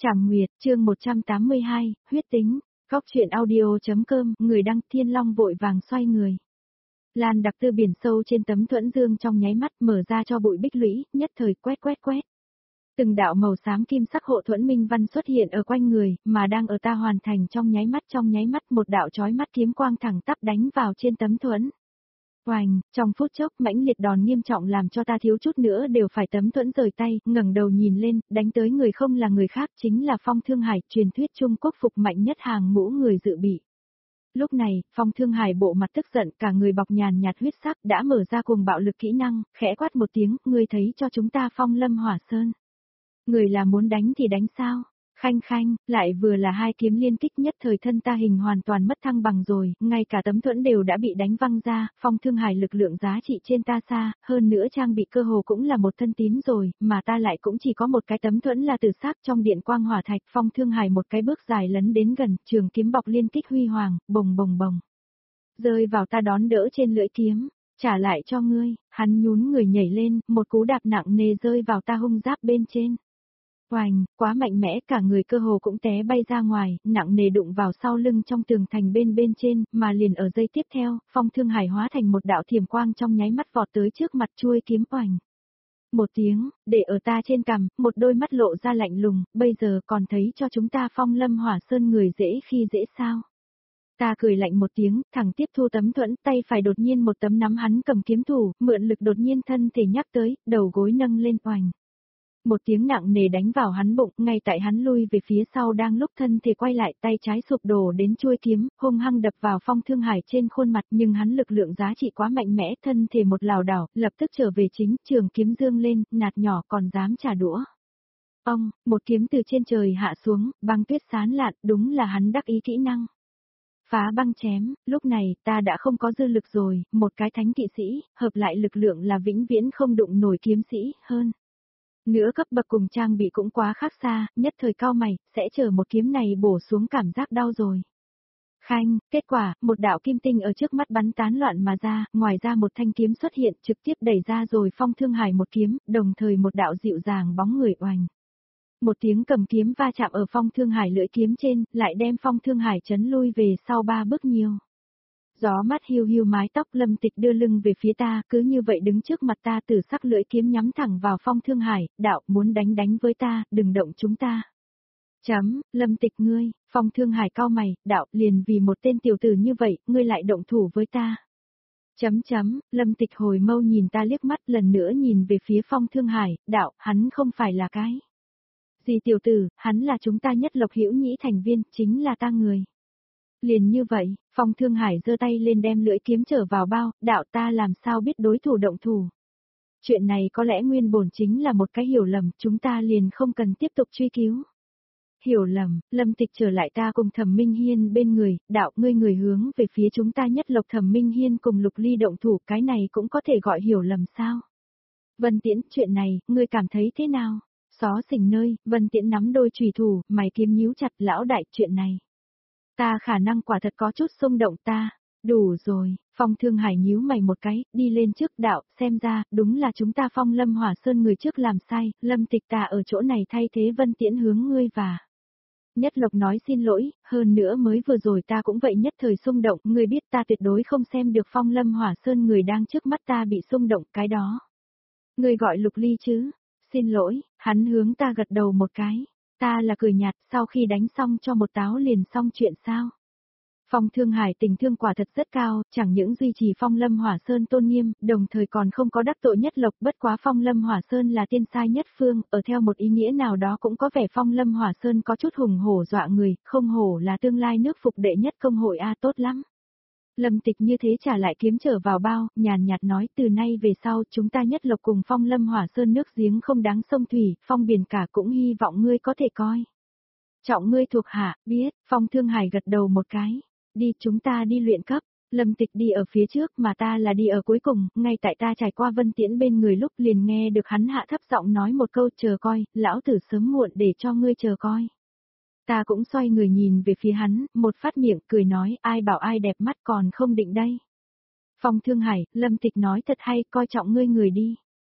Trảm Nguyệt, chương 182, huyết tính, góc truyện audio.com, người đăng Thiên Long vội vàng xoay người. Lan đặc tư biển sâu trên tấm thuẫn dương trong nháy mắt mở ra cho bụi bích lũy, nhất thời quét. Từng đạo màu xám kim sắc hộ thuẫn minh văn xuất hiện ở quanh người, mà đang ở ta hoàn thành trong nháy mắt một đạo chói mắt kiếm quang thẳng tắp đánh vào trên tấm thuẫn. Oành, trong phút chốc mãnh liệt đòn nghiêm trọng làm cho ta thiếu chút nữa đều phải tấm thuẫn rời tay, ngẩng đầu nhìn lên, đánh tới người không là người khác chính là Phong Thương Hải, truyền thuyết Trung Quốc phục mạnh nhất hàng ngũ người dự bị. Lúc này, Phong Thương Hải bộ mặt tức giận, cả người bọc nhàn nhạt huyết sắc đã mở ra cùng bạo lực kỹ năng, khẽ quát một tiếng, ngươi thấy cho chúng ta Phong Lâm Hỏa Sơn. Người là muốn đánh thì đánh sao? Khanh, lại vừa là hai kiếm liên kích nhất thời thân ta hình hoàn toàn mất thăng bằng rồi, ngay cả tấm thuẫn đều đã bị đánh văng ra, Phong Thương Hải lực lượng giá trị trên ta xa, hơn nữa trang bị cơ hồ cũng là một thân tím rồi, mà ta lại cũng chỉ có một cái tấm thuẫn là từ xác trong điện quang hỏa thạch, Phong Thương Hải một cái bước dài lấn đến gần, trường kiếm bọc liên kích huy hoàng, bồng. Rơi vào ta đón đỡ trên lưỡi kiếm, trả lại cho ngươi, hắn nhún người nhảy lên, một cú đạp nặng nề rơi vào ta hung giáp bên trên. Oành, quá mạnh mẽ cả người cơ hồ cũng té bay ra ngoài, nặng nề đụng vào sau lưng trong tường thành bên trên, mà liền ở giây tiếp theo, Phong Thương Hải hóa thành một đạo thiểm quang trong nháy mắt vọt tới trước mặt chuôi kiếm oành. Một tiếng, để ở ta trên cằm, một đôi mắt lộ ra lạnh lùng, bây giờ còn thấy cho chúng ta Phong Lâm Hỏa Sơn người dễ khi dễ sao. Ta cười lạnh một tiếng, thẳng tiếp thu tấm thuẫn, tay phải đột nhiên một tấm nắm hắn cầm kiếm thủ, mượn lực đột nhiên thân thể nhắc tới, đầu gối nâng lên oành. Một tiếng nặng nề đánh vào hắn bụng, ngay tại hắn lui về phía sau đang lúc thân thể quay lại, tay trái sụp đổ đến chuôi kiếm, hung hăng đập vào Phong Thương Hải trên khuôn mặt, nhưng hắn lực lượng giá trị quá mạnh mẽ, thân thể một lảo đảo, lập tức trở về chính, trường kiếm dương lên, nạt nhỏ còn dám trả đũa. Ông, một kiếm từ trên trời hạ xuống, băng tuyết sán lạn, đúng là hắn đắc ý kỹ năng. Phá băng chém, lúc này ta đã không có dư lực rồi, một cái thánh kỵ sĩ, hợp lại lực lượng là vĩnh viễn không đụng nổi kiếm sĩ, hơn. Nữa cấp bậc cùng trang bị cũng quá khác xa, nhất thời cao mày, sẽ chờ một kiếm này bổ xuống cảm giác đau rồi. Khanh, kết quả, một đạo kim tinh ở trước mắt bắn tán loạn mà ra, ngoài ra một thanh kiếm xuất hiện trực tiếp đẩy ra rồi Phong Thương Hải một kiếm, đồng thời một đạo dịu dàng bóng người oành. Một tiếng cầm kiếm va chạm ở Phong Thương Hải lưỡi kiếm trên, lại đem Phong Thương Hải chấn lui về sau 3 bước nhiều. Gió mát hiu mái tóc Lâm Tịch đưa lưng về phía ta, cứ như vậy đứng trước mặt ta tử sắc lưỡi kiếm nhắm thẳng vào Phong Thương Hải, đạo muốn đánh với ta, đừng động chúng ta. Lâm Tịch ngươi, Phong Thương Hải cau mày, đạo liền vì một tên tiểu tử như vậy, ngươi lại động thủ với ta. Lâm Tịch hồi mâu nhìn ta liếc mắt lần nữa nhìn về phía Phong Thương Hải, đạo, hắn không phải là cái gì tiểu tử, hắn là chúng ta Nhất Lộc Hữu Nhĩ thành viên, chính là ta người. Liền như vậy, Phong Thương Hải giơ tay lên đem lưỡi kiếm trở vào bao, đạo ta làm sao biết đối thủ động thủ. Chuyện này có lẽ nguyên bổn chính là một cái hiểu lầm, chúng ta liền không cần tiếp tục truy cứu. Hiểu lầm, Lâm Tịch trở lại ta cùng Thẩm Minh Hiên bên người, đạo ngươi người hướng về phía chúng ta Nhất Lộc Thẩm Minh Hiên cùng Lục Ly động thủ, cái này cũng có thể gọi hiểu lầm sao. Vân Tiễn, chuyện này, ngươi cảm thấy thế nào? Xó xỉnh nơi, Vân Tiễn nắm đôi chùy thủ, mày kiếm nhíu chặt, lão đại, chuyện này. Ta khả năng quả thật có chút xung động ta. Đủ rồi, Phong Thương Hải nhíu mày một cái, đi lên trước, đạo, xem ra, đúng là chúng ta Phong Lâm Hỏa Sơn người trước làm sai, Lâm Tịch ta ở chỗ này thay thế Vân Tiễn hướng ngươi và. Nhất Lộc nói xin lỗi, hơn nữa mới vừa rồi ta cũng vậy nhất thời xung động, ngươi biết ta tuyệt đối không xem được Phong Lâm Hỏa Sơn người đang trước mắt ta bị xung động, cái đó. Ngươi gọi Lục Ly chứ? Xin lỗi, hắn hướng ta gật đầu một cái. Ta là cười nhạt, sau khi đánh xong cho một táo liền xong chuyện sao? Phong Thương Hải tình thương quả thật rất cao, chẳng những duy trì Phong Lâm Hỏa Sơn tôn nghiêm, đồng thời còn không có đắc tội Nhất Lộc, bất quá Phong Lâm Hỏa Sơn là tiên sai nhất phương, ở theo một ý nghĩa nào đó cũng có vẻ Phong Lâm Hỏa Sơn có chút hùng hổ dọa người, không hổ là tương lai nước phục đệ nhất công hội a, tốt lắm. Lâm Tịch như thế trả lại kiếm trở vào bao, nhàn nhạt nói, từ nay về sau chúng ta Nhất Lộc cùng Phong Lâm Hỏa Sơn nước giếng không đáng sông thủy, phong biển cả cũng hy vọng ngươi có thể coi. Trọng ngươi thuộc hạ, biết, Phong Thương Hải gật đầu một cái. Đi, chúng ta đi luyện cấp. Lâm Tịch đi ở phía trước mà ta là đi ở cuối cùng, ngay tại ta trải qua Vân Tiễn bên người lúc liền nghe được hắn hạ thấp giọng nói một câu, chờ coi, lão tử sớm muộn để cho ngươi chờ coi. Ta cũng xoay người nhìn về phía hắn, một phát miệng cười nói, ai bảo ai đẹp mắt còn không định đây. Phong Thương Hải, Lâm Tịch nói thật hay, coi trọng ngươi người đi.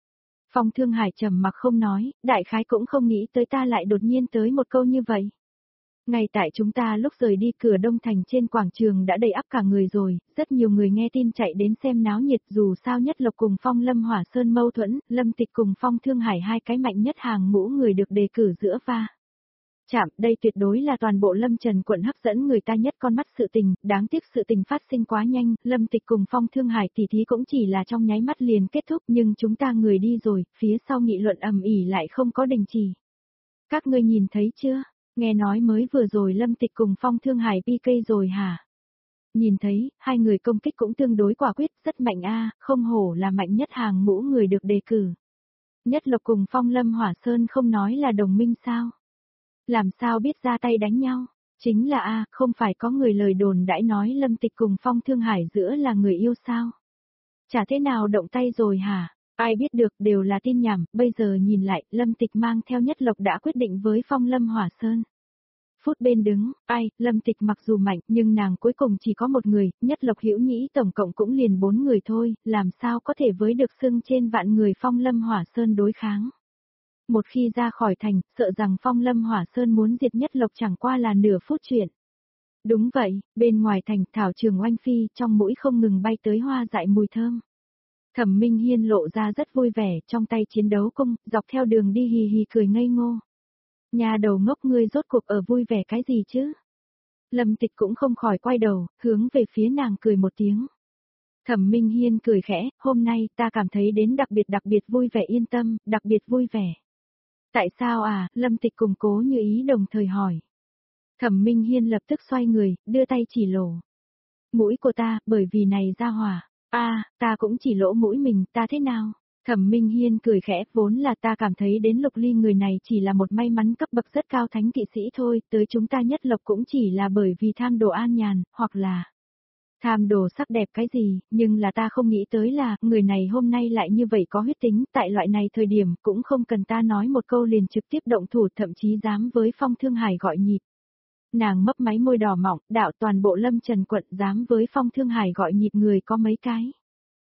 Phong Thương Hải trầm mặc không nói, đại khái cũng không nghĩ tới ta lại đột nhiên tới một câu như vậy. Ngay tại chúng ta lúc rời đi cửa Đông Thành trên quảng trường đã đầy ắp cả người rồi, rất nhiều người nghe tin chạy đến xem náo nhiệt dù sao Nhất Lộc cùng Phong Lâm Hỏa Sơn mâu thuẫn, Lâm Tịch cùng Phong Thương Hải hai cái mạnh nhất hàng ngũ người được đề cử giữa va. Chạm, đây tuyệt đối là toàn bộ Lâm Trần quận hấp dẫn người ta nhất con mắt sự tình, đáng tiếc sự tình phát sinh quá nhanh, Lâm Tịch cùng Phong Thương Hải tỉ thí cũng chỉ là trong nháy mắt liền kết thúc nhưng chúng ta người đi rồi, phía sau nghị luận ầm ĩ lại không có đình chỉ. Các ngươi nhìn thấy chưa? Nghe nói mới vừa rồi Lâm Tịch cùng Phong Thương Hải PK rồi hả? Nhìn thấy, hai người công kích cũng tương đối quả quyết, rất mạnh a, không hổ là mạnh nhất hàng ngũ người được đề cử. Nhất Lộc cùng Phong Lâm Hỏa Sơn không nói là đồng minh sao? Làm sao biết ra tay đánh nhau? Chính là a, không phải có người lời đồn đãi nói Lâm Tịch cùng Phong Thương Hải giữa là người yêu sao? Chả thế nào động tay rồi hả? Ai biết được đều là tin nhảm, bây giờ nhìn lại, Lâm Tịch mang theo Nhất Lộc đã quyết định với Phong Lâm Hỏa Sơn. Phút bên đứng, ai, Lâm Tịch mặc dù mạnh nhưng nàng cuối cùng chỉ có một người, Nhất Lộc Hữu Nhĩ tổng cộng cũng liền 4 người thôi, làm sao có thể với được xưng trên vạn người Phong Lâm Hỏa Sơn đối kháng. Một khi ra khỏi thành, sợ rằng Phong Lâm Hỏa Sơn muốn diệt Nhất Lộc chẳng qua là nửa phút chuyện. Đúng vậy, bên ngoài thành thảo trường oanh phi trong mũi không ngừng bay tới hoa dại mùi thơm. Thẩm Minh Hiên lộ ra rất vui vẻ, trong tay chiến đấu cung, dọc theo đường đi hì hì cười ngây ngô. Nhà đầu ngốc ngươi rốt cuộc ở vui vẻ cái gì chứ? Lâm Tịch cũng không khỏi quay đầu, hướng về phía nàng cười một tiếng. Thẩm Minh Hiên cười khẽ, hôm nay ta cảm thấy đến đặc biệt vui vẻ yên tâm, đặc biệt vui vẻ. Tại sao à? Lâm Tịch cùng Cố Như Ý đồng thời hỏi. Thẩm Minh Hiên lập tức xoay người, đưa tay chỉ lỗ. Mũi của ta, bởi vì này ra hỏa. Ta cũng chỉ lỗ mũi mình, ta thế nào? Thẩm Minh Hiên cười khẽ, vốn là ta cảm thấy đến Lục Ly người này chỉ là một may mắn cấp bậc rất cao thánh kỵ sĩ thôi, tới chúng ta Nhất Lộc cũng chỉ là bởi vì tham đồ an nhàn, hoặc là tham đồ sắc đẹp cái gì, nhưng là ta không nghĩ tới là, người này hôm nay lại như vậy có huyết tính, tại loại này thời điểm, cũng không cần ta nói một câu liền trực tiếp động thủ thậm chí dám với Phong Thương Hải gọi nhịp. Nàng mấp máy môi đỏ mỏng, đạo toàn bộ Lâm Trần quận dám với Phong Thương Hải gọi nhịp người có mấy cái.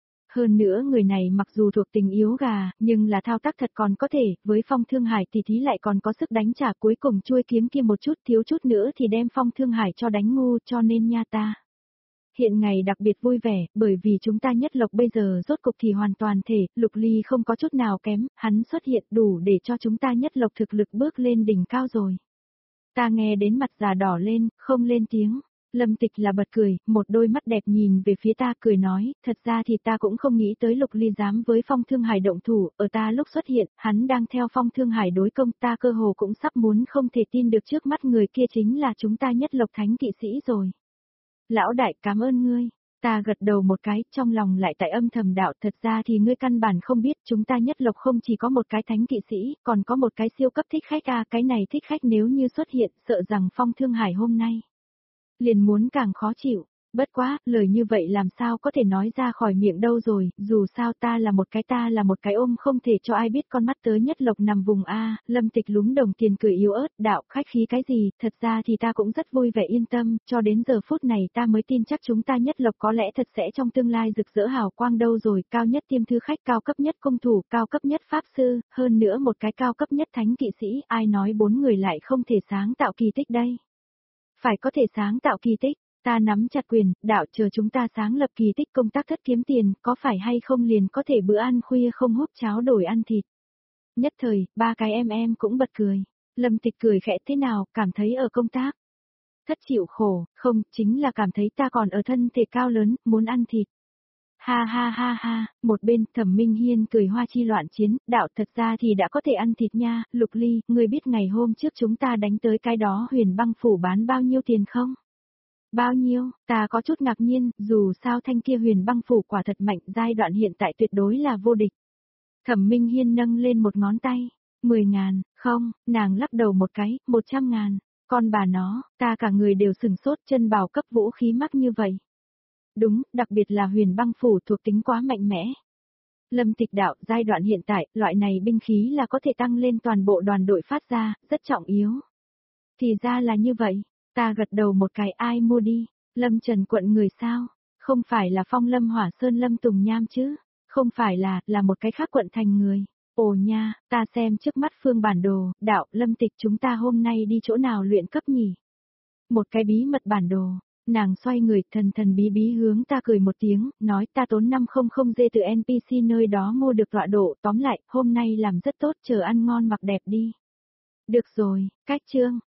Hơn nữa người này mặc dù thuộc tình yếu gà, nhưng là thao tác thật còn có thể, với Phong Thương Hải thì thí lại còn có sức đánh trả cuối cùng chui kiếm kia một chút thiếu chút nữa thì đem Phong Thương Hải cho đánh ngu cho nên nha ta. Hiện ngày đặc biệt vui vẻ, bởi vì chúng ta Nhất Lộc bây giờ rốt cục thì hoàn toàn thể, Lục Ly không có chút nào kém, hắn xuất hiện đủ để cho chúng ta Nhất Lộc thực lực bước lên đỉnh cao rồi. Ta nghe đến mặt già đỏ lên, không lên tiếng. Lâm Tịch là bật cười, một đôi mắt đẹp nhìn về phía ta cười nói, thật ra thì ta cũng không nghĩ tới Lục Ly dám với Phong Thương Hải động thủ, ở ta lúc xuất hiện, hắn đang theo Phong Thương Hải đối công, ta cơ hồ cũng sắp muốn không thể tin được trước mắt người kia chính là chúng ta Nhất Lộc thánh kỵ sĩ rồi. Lão đại cảm ơn ngươi. Ta gật đầu một cái, trong lòng lại tại âm thầm đạo, thật ra thì ngươi căn bản không biết, chúng ta Nhất Lộc không chỉ có một cái thánh kỵ sĩ, còn có một cái siêu cấp thích khách cái này thích khách nếu như xuất hiện, sợ rằng Phong Thương Hải hôm nay liền muốn càng khó chịu. Bất quá, lời như vậy làm sao có thể nói ra khỏi miệng đâu rồi, dù sao ta là một cái ôm không thể cho ai biết con mắt tới Nhất Lộc nằm vùng A, Lâm Tịch lúm đồng tiền cười yếu ớt, đạo khách khí cái gì, thật ra thì ta cũng rất vui vẻ yên tâm, cho đến giờ phút này ta mới tin chắc chúng ta Nhất Lộc có lẽ thật sẽ trong tương lai rực rỡ hào quang đâu rồi, cao nhất tiêm thư khách, cao cấp nhất công thủ, cao cấp nhất pháp sư, hơn nữa một cái cao cấp nhất thánh kỵ sĩ, ai nói 4 người lại không thể sáng tạo kỳ tích đây. Phải có thể sáng tạo kỳ tích. Ta nắm chặt quyền, đạo chờ chúng ta sáng lập kỳ tích công tác thất kiếm tiền, có phải hay không liền có thể bữa ăn khuya không hút cháo đổi ăn thịt. Nhất thời, ba cái em cũng bật cười. Lâm Tịch cười khẽ thế nào, cảm thấy ở công tác thất chịu khổ, không, chính là cảm thấy ta còn ở thân thể cao lớn, muốn ăn thịt. Ha ha ha ha, một bên Thẩm Minh Hiên cười hoa chi loạn chiến, đạo thật ra thì đã có thể ăn thịt nha, Lục Ly, ngươi biết ngày hôm trước chúng ta đánh tới cái đó Huyền Băng phủ bán bao nhiêu tiền không? Bao nhiêu, ta có chút ngạc nhiên, dù sao thanh kia Huyền Băng phủ quả thật mạnh, giai đoạn hiện tại tuyệt đối là vô địch. Thẩm Minh Hiên nâng lên một ngón tay, 10.000, không, nàng lắc đầu một cái, 100.000, con bà nó, ta cả người đều sừng sốt chân bảo cấp vũ khí mắc như vậy. Đúng, đặc biệt là Huyền Băng phủ thuộc tính quá mạnh mẽ. Lâm Tịch đạo, giai đoạn hiện tại, loại này binh khí là có thể tăng lên toàn bộ đoàn đội phát ra, rất trọng yếu. Thì ra là như vậy, ta gật đầu một cái ai mua đi, Lâm Trần quận người sao, không phải là Phong Lâm Hỏa Sơn Lâm Tùng Nham chứ, không phải là một cái khác quận thành người. Ồ nha, ta xem trước mắt phương bản đồ, đạo, Lâm Tịch chúng ta hôm nay đi chỗ nào luyện cấp nhỉ? Một cái bí mật bản đồ. Nàng xoay người thần thần bí bí hướng ta cười một tiếng, nói ta tốn 500 dê từ NPC nơi đó mua được tọa độ, tóm lại, hôm nay làm rất tốt, chờ ăn ngon mặc đẹp đi. Được rồi, cách chương.